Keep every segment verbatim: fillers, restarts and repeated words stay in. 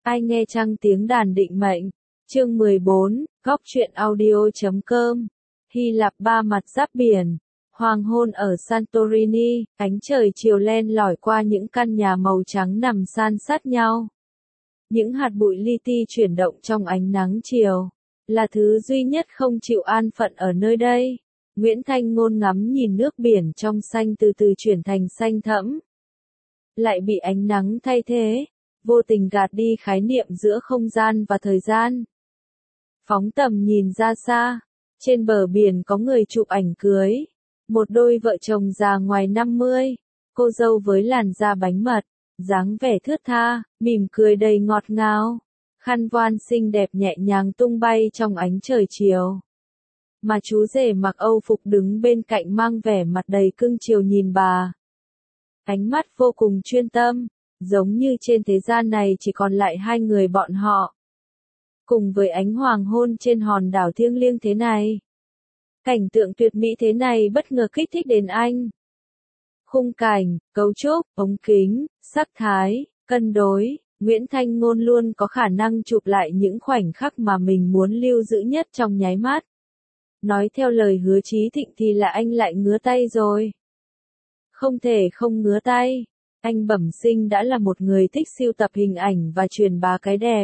Ai nghe chăng tiếng đàn định mệnh. Chương mười bốn, góc truyện audio.com. Hy Lạp ba mặt giáp biển. Hoàng hôn ở Santorini, ánh trời chiều len lỏi qua những căn nhà màu trắng nằm san sát nhau. Những hạt bụi li ti chuyển động trong ánh nắng chiều, là thứ duy nhất không chịu an phận ở nơi đây. Nguyễn Thanh Ngôn ngắm nhìn nước biển trong xanh từ từ chuyển thành xanh thẫm. Lại bị ánh nắng thay thế, vô tình gạt đi khái niệm giữa không gian và thời gian. Phóng tầm nhìn ra xa, trên bờ biển có người chụp ảnh cưới. Một đôi vợ chồng già ngoài năm mươi, cô dâu với làn da bánh mật, dáng vẻ thướt tha, mỉm cười đầy ngọt ngào. Khăn voan xinh đẹp nhẹ nhàng tung bay trong ánh trời chiều. Mà chú rể mặc Âu phục đứng bên cạnh mang vẻ mặt đầy cưng chiều nhìn bà. Ánh mắt vô cùng chuyên tâm, giống như trên thế gian này chỉ còn lại hai người bọn họ. Cùng với ánh hoàng hôn trên hòn đảo thiêng liêng thế này. Cảnh tượng tuyệt mỹ thế này bất ngờ kích thích đến anh. Khung cảnh, cấu trúc, ống kính, sắc thái, cân đối, Nguyễn Thanh Ngôn luôn có khả năng chụp lại những khoảnh khắc mà mình muốn lưu giữ nhất trong nháy mắt. Nói theo lời Hứa Chí Thịnh thì là anh lại ngứa tay rồi. Không thể không ngứa tay, anh bẩm sinh đã là một người thích sưu tập hình ảnh và truyền bá cái đẹp.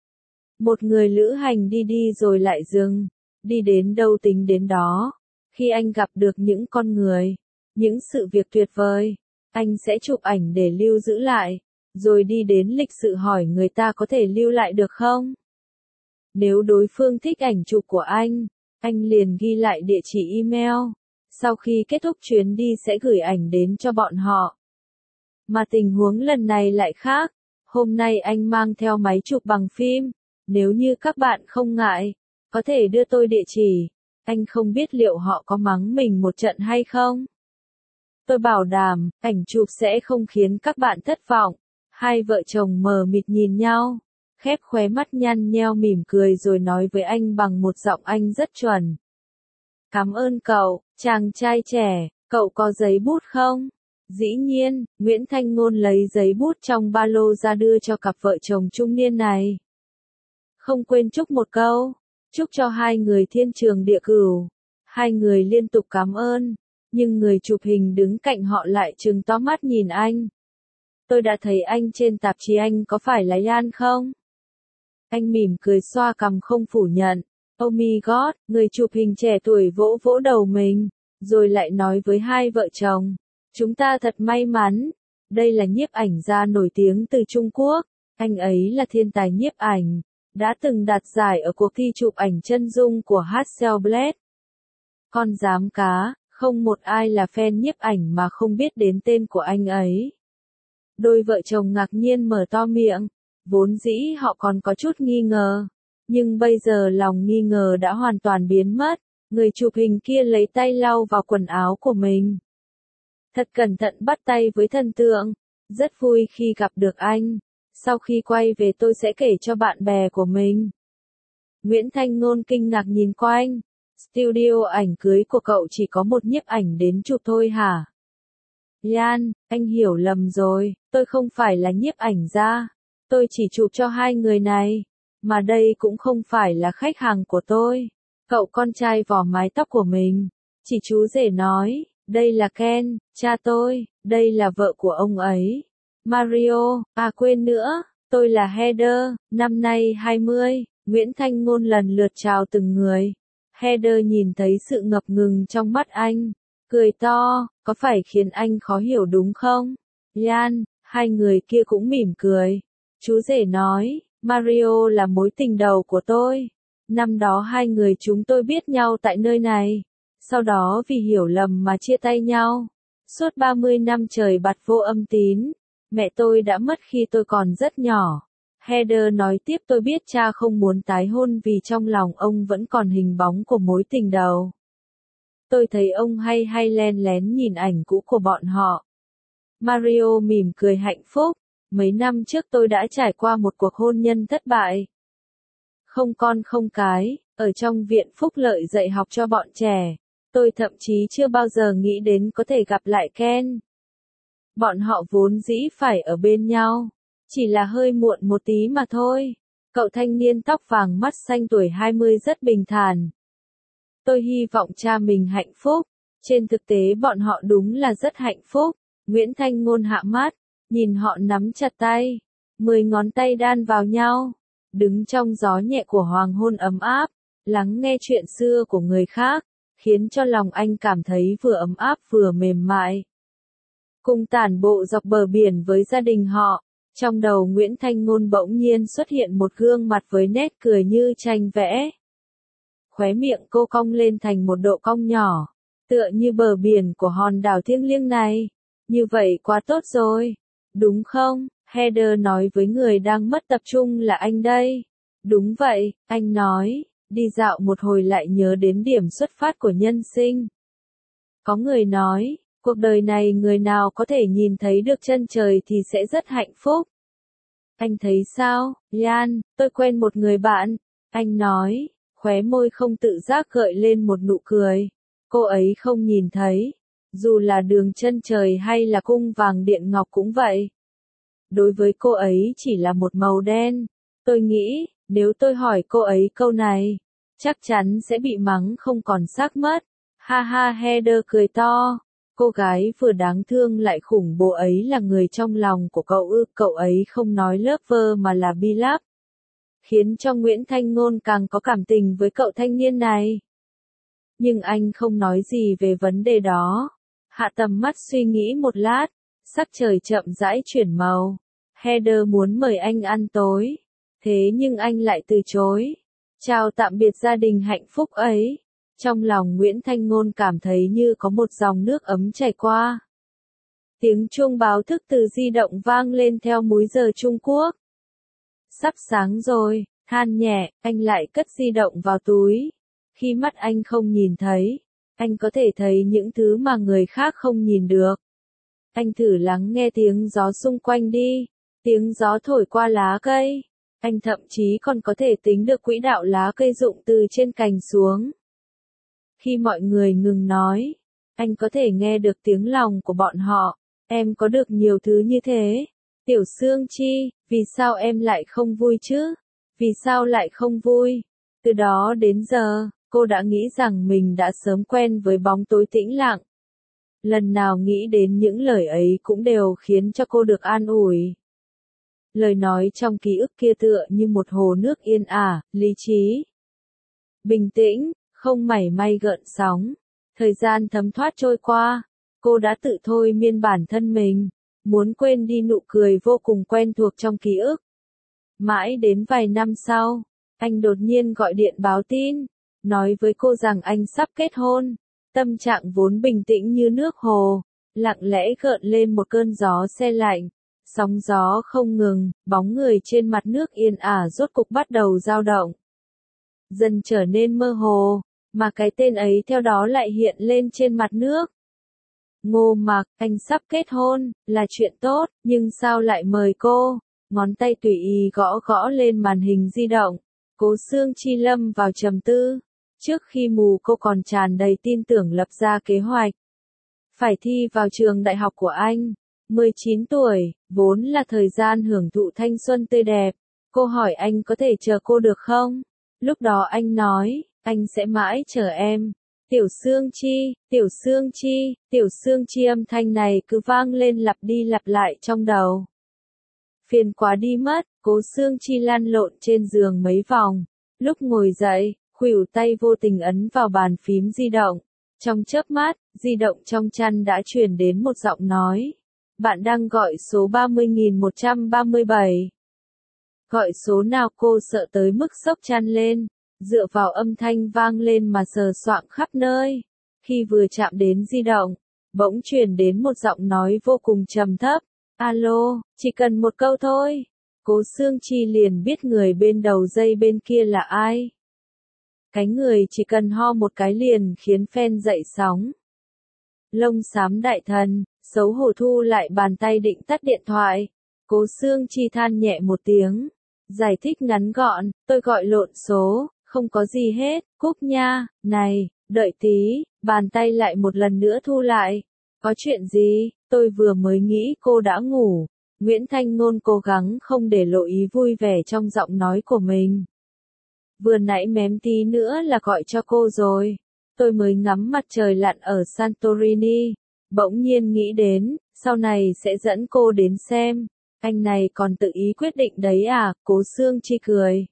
Một người lữ hành đi đi rồi lại dừng, đi đến đâu tính đến đó. Khi anh gặp được những con người, những sự việc tuyệt vời, anh sẽ chụp ảnh để lưu giữ lại, rồi đi đến lịch sự hỏi người ta có thể lưu lại được không? Nếu đối phương thích ảnh chụp của anh, anh liền ghi lại địa chỉ email, sau khi kết thúc chuyến đi sẽ gửi ảnh đến cho bọn họ. Mà tình huống lần này lại khác, hôm nay anh mang theo máy chụp bằng phim, nếu như các bạn không ngại, có thể đưa tôi địa chỉ, anh không biết liệu họ có mắng mình một trận hay không. Tôi bảo đảm, ảnh chụp sẽ không khiến các bạn thất vọng. Hai vợ chồng mờ mịt nhìn nhau, khép khóe mắt nhăn nheo mỉm cười rồi nói với anh bằng một giọng Anh rất chuẩn. Cảm ơn cậu, chàng trai trẻ, cậu có giấy bút không? Dĩ nhiên, Nguyễn Thanh Ngôn lấy giấy bút trong ba lô ra đưa cho cặp vợ chồng trung niên này. Không quên chúc một câu, chúc cho hai người thiên trường địa cửu. Hai người liên tục cảm ơn, nhưng người chụp hình đứng cạnh họ lại trừng to mắt nhìn anh. Tôi đã thấy anh trên tạp chí, anh có phải là Yan không? Anh mỉm cười xoa cằm không phủ nhận. Oh my god, người chụp hình trẻ tuổi vỗ vỗ đầu mình, rồi lại nói với hai vợ chồng. Chúng ta thật may mắn. Đây là nhiếp ảnh gia nổi tiếng từ Trung Quốc. Anh ấy là thiên tài nhiếp ảnh, đã từng đạt giải ở cuộc thi chụp ảnh chân dung của Hasselblad. Con giám cá, không một ai là fan nhiếp ảnh mà không biết đến tên của anh ấy. Đôi vợ chồng ngạc nhiên mở to miệng, vốn dĩ họ còn có chút nghi ngờ, nhưng bây giờ lòng nghi ngờ đã hoàn toàn biến mất. Người chụp hình kia lấy tay lau vào quần áo của mình. Thật cẩn thận bắt tay với thần tượng, rất vui khi gặp được anh, sau khi quay về tôi sẽ kể cho bạn bè của mình. Nguyễn Thanh Ngôn kinh ngạc nhìn quanh, studio ảnh cưới của cậu chỉ có một nhiếp ảnh đến chụp thôi hả? Yan, anh hiểu lầm rồi, tôi không phải là nhiếp ảnh gia, tôi chỉ chụp cho hai người này, mà đây cũng không phải là khách hàng của tôi. Cậu con trai vò mái tóc của mình, chỉ chú rể nói, đây là Ken, cha tôi, đây là vợ của ông ấy. Mario, à quên nữa, tôi là Heather, năm nay hai mươi, Nguyễn Thanh Ngôn lần lượt chào từng người. Heather nhìn thấy sự ngập ngừng trong mắt anh, cười to, có phải khiến anh khó hiểu đúng không? Yan, hai người kia cũng mỉm cười. Chú rể nói, Mario là mối tình đầu của tôi. Năm đó hai người chúng tôi biết nhau tại nơi này. Sau đó vì hiểu lầm mà chia tay nhau. Suốt ba mươi năm trời bặt vô âm tín. Mẹ tôi đã mất khi tôi còn rất nhỏ. Heather nói tiếp, tôi biết cha không muốn tái hôn vì trong lòng ông vẫn còn hình bóng của mối tình đầu. Tôi thấy ông hay hay len lén nhìn ảnh cũ của bọn họ. Mario mỉm cười hạnh phúc. Mấy năm trước tôi đã trải qua một cuộc hôn nhân thất bại. Không con không cái, ở trong viện phúc lợi dạy học cho bọn trẻ. Tôi thậm chí chưa bao giờ nghĩ đến có thể gặp lại Ken. Bọn họ vốn dĩ phải ở bên nhau. Chỉ là hơi muộn một tí mà thôi. Cậu thanh niên tóc vàng mắt xanh tuổi hai mươi rất bình thản. Tôi hy vọng cha mình hạnh phúc. Trên thực tế bọn họ đúng là rất hạnh phúc. Nguyễn Thanh Ngôn hạ mắt, nhìn họ nắm chặt tay. Mười ngón tay đan vào nhau. Đứng trong gió nhẹ của hoàng hôn ấm áp. Lắng nghe chuyện xưa của người khác. Khiến cho lòng anh cảm thấy vừa ấm áp vừa mềm mại. Cùng tản bộ dọc bờ biển với gia đình họ. Trong đầu Nguyễn Thanh Ngôn bỗng nhiên xuất hiện một gương mặt với nét cười như tranh vẽ. Khóe miệng cô cong lên thành một độ cong nhỏ. Tựa như bờ biển của hòn đảo thiêng liêng này. Như vậy quá tốt rồi. Đúng không? Heather nói với người đang mất tập trung là anh đây. Đúng vậy, anh nói. Đi dạo một hồi lại nhớ đến điểm xuất phát của nhân sinh. Có người nói, cuộc đời này người nào có thể nhìn thấy được chân trời thì sẽ rất hạnh phúc. Anh thấy sao, Yan, tôi quen một người bạn. Anh nói, khóe môi không tự giác gợi lên một nụ cười. Cô ấy không nhìn thấy. Dù là đường chân trời hay là cung vàng điện ngọc cũng vậy. Đối với cô ấy chỉ là một màu đen. Tôi nghĩ, nếu tôi hỏi cô ấy câu này, chắc chắn sẽ bị mắng không còn xác mất. Ha ha, Heather cười to. Cô gái vừa đáng thương lại khủng bố ấy là người trong lòng của cậu ư? Cậu ấy không nói lover mà là beloved. Khiến cho Nguyễn Thanh Ngôn càng có cảm tình với cậu thanh niên này. Nhưng anh không nói gì về vấn đề đó. Hạ tầm mắt suy nghĩ một lát. Sắc trời chậm rãi chuyển màu. Heather muốn mời anh ăn tối. Thế nhưng anh lại từ chối. Chào tạm biệt gia đình hạnh phúc ấy. Trong lòng Nguyễn Thanh Ngôn cảm thấy như có một dòng nước ấm chảy qua. Tiếng chuông báo thức từ di động vang lên theo múi giờ Trung Quốc. Sắp sáng rồi, than nhẹ, anh lại cất di động vào túi. Khi mắt anh không nhìn thấy, anh có thể thấy những thứ mà người khác không nhìn được. Anh thử lắng nghe tiếng gió xung quanh đi, tiếng gió thổi qua lá cây. Anh thậm chí còn có thể tính được quỹ đạo lá cây rụng từ trên cành xuống. Khi mọi người ngừng nói, anh có thể nghe được tiếng lòng của bọn họ. Em có được nhiều thứ như thế. Tiểu Sương Chi, vì sao em lại không vui chứ? Vì sao lại không vui? Từ đó đến giờ, cô đã nghĩ rằng mình đã sớm quen với bóng tối tĩnh lặng. Lần nào nghĩ đến những lời ấy cũng đều khiến cho cô được an ủi. Lời nói trong ký ức kia tựa như một hồ nước yên ả, lý trí. Bình tĩnh, không mảy may gợn sóng. Thời gian thấm thoát trôi qua, cô đã tự thôi miên bản thân mình, muốn quên đi nụ cười vô cùng quen thuộc trong ký ức. Mãi đến vài năm sau, anh đột nhiên gọi điện báo tin, nói với cô rằng anh sắp kết hôn. Tâm trạng vốn bình tĩnh như nước hồ, lặng lẽ gợn lên một cơn gió se lạnh. Sóng gió không ngừng, bóng người trên mặt nước yên ả rốt cục bắt đầu dao động. Dần trở nên mơ hồ, mà cái tên ấy theo đó lại hiện lên trên mặt nước. Ngô Mặc, anh sắp kết hôn, là chuyện tốt, nhưng sao lại mời cô? Ngón tay tùy ý gõ gõ lên màn hình di động. Cố Sương Chi lâm vào trầm tư. Trước khi mù cô còn tràn đầy tin tưởng lập ra kế hoạch. Phải thi vào trường đại học của anh. mười chín tuổi, vốn là thời gian hưởng thụ thanh xuân tươi đẹp. Cô hỏi anh có thể chờ cô được không? Lúc đó anh nói, anh sẽ mãi chờ em. Tiểu Sương Chi, Tiểu Sương Chi, Tiểu Sương Chi, âm thanh này cứ vang lên lặp đi lặp lại trong đầu. Phiền quá đi mất, Cố Sương Chi lăn lộn trên giường mấy vòng. Lúc ngồi dậy, khuỷu tay vô tình ấn vào bàn phím di động. Trong chớp mắt, di động trong chăn đã truyền đến một giọng nói. Bạn đang gọi số ba mươi nghìn một trăm ba mươi bảy. Gọi số nào? Cô sợ tới mức sốc chăn lên, dựa vào âm thanh vang lên mà sờ soạng khắp nơi. Khi vừa chạm đến di động, bỗng truyền đến một giọng nói vô cùng trầm thấp. Alo, chỉ cần một câu thôi. Cố Sương Chi liền biết người bên đầu dây bên kia là ai. Cái người chỉ cần ho một cái liền khiến fan dậy sóng. Lông xám đại thần, xấu hổ thu lại bàn tay định tắt điện thoại. Cố Sương Chi than nhẹ một tiếng. Giải thích ngắn gọn, tôi gọi lộn số, không có gì hết, cúp nha. Này, đợi tí, bàn tay lại một lần nữa thu lại. Có chuyện gì? Tôi vừa mới nghĩ cô đã ngủ. Nguyễn Thanh Ngôn cố gắng không để lộ ý vui vẻ trong giọng nói của mình. Vừa nãy mém tí nữa là gọi cho cô rồi. Tôi mới ngắm mặt trời lặn ở Santorini. Bỗng nhiên nghĩ đến, sau này sẽ dẫn cô đến xem. Anh này còn tự ý quyết định đấy à, Cố Sương Chi cười.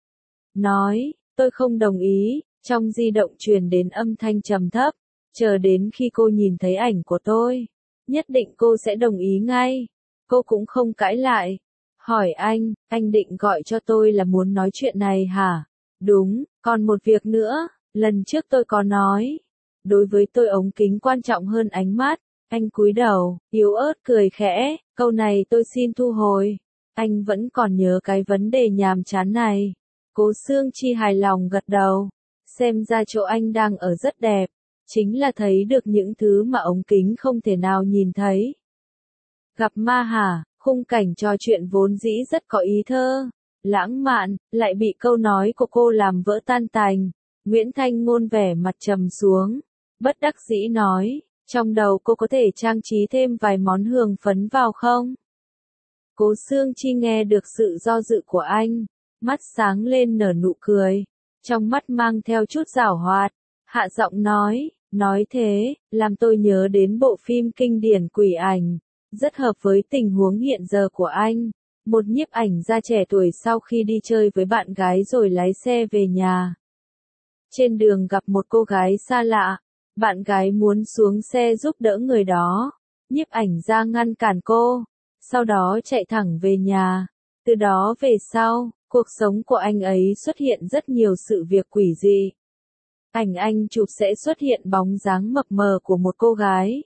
Nói, tôi không đồng ý, trong di động truyền đến âm thanh trầm thấp. Chờ đến khi cô nhìn thấy ảnh của tôi, nhất định cô sẽ đồng ý ngay. Cô cũng không cãi lại. Hỏi anh, anh định gọi cho tôi là muốn nói chuyện này hả? Đúng, còn một việc nữa, lần trước tôi có nói. Đối với tôi ống kính quan trọng hơn ánh mắt. Anh cúi đầu, yếu ớt cười khẽ, câu này tôi xin thu hồi. Anh vẫn còn nhớ cái vấn đề nhàm chán này. Cố Sương Chi hài lòng gật đầu. Xem ra chỗ anh đang ở rất đẹp. Chính là thấy được những thứ mà ống kính không thể nào nhìn thấy. Gặp ma hả, khung cảnh trò chuyện vốn dĩ rất có ý thơ. Lãng mạn, lại bị câu nói của cô làm vỡ tan tành. Nguyễn Thanh Ngôn vẻ mặt trầm xuống. Bất đắc dĩ nói, trong đầu cô có thể trang trí thêm vài món hương phấn vào không? Cố Sương Chi nghe được sự do dự của anh. Mắt sáng lên nở nụ cười. Trong mắt mang theo chút giảo hoạt. Hạ giọng nói, nói thế, làm tôi nhớ đến bộ phim kinh điển Quỷ Ảnh. Rất hợp với tình huống hiện giờ của anh. Một nhiếp ảnh gia trẻ tuổi sau khi đi chơi với bạn gái rồi lái xe về nhà. Trên đường gặp một cô gái xa lạ. Bạn gái muốn xuống xe giúp đỡ người đó. Nhiếp ảnh gia ngăn cản cô. Sau đó chạy thẳng về nhà. Từ đó về sau, cuộc sống của anh ấy xuất hiện rất nhiều sự việc quỷ dị. Ảnh anh chụp sẽ xuất hiện bóng dáng mập mờ của một cô gái.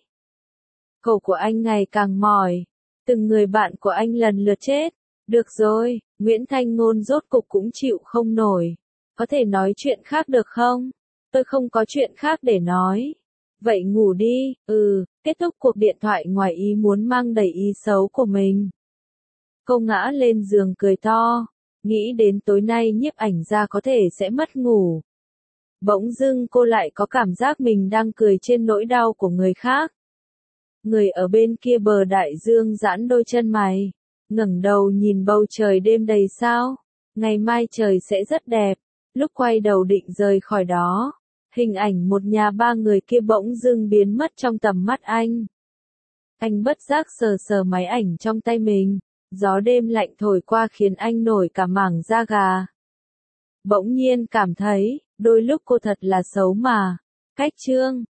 Cổ của anh ngày càng mỏi. Từng người bạn của anh lần lượt chết. Được rồi, Nguyễn Thanh Ngôn rốt cục cũng chịu không nổi. Có thể nói chuyện khác được không? Tôi không có chuyện khác để nói. Vậy ngủ đi, ừ, kết thúc cuộc điện thoại ngoài ý muốn mang đầy ý xấu của mình. Cô ngã lên giường cười to. Nghĩ đến tối nay nhiếp ảnh gia có thể sẽ mất ngủ. Bỗng dưng cô lại có cảm giác mình đang cười trên nỗi đau của người khác. Người ở bên kia bờ đại dương giãn đôi chân mày. Ngẩng đầu nhìn bầu trời đêm đầy sao. Ngày mai trời sẽ rất đẹp. Lúc quay đầu định rời khỏi đó. Hình ảnh một nhà ba người kia bỗng dưng biến mất trong tầm mắt anh. Anh bất giác sờ sờ máy ảnh trong tay mình. Gió đêm lạnh thổi qua khiến anh nổi cả mảng da gà. Bỗng nhiên cảm thấy, đôi lúc cô thật là xấu mà. Cách chương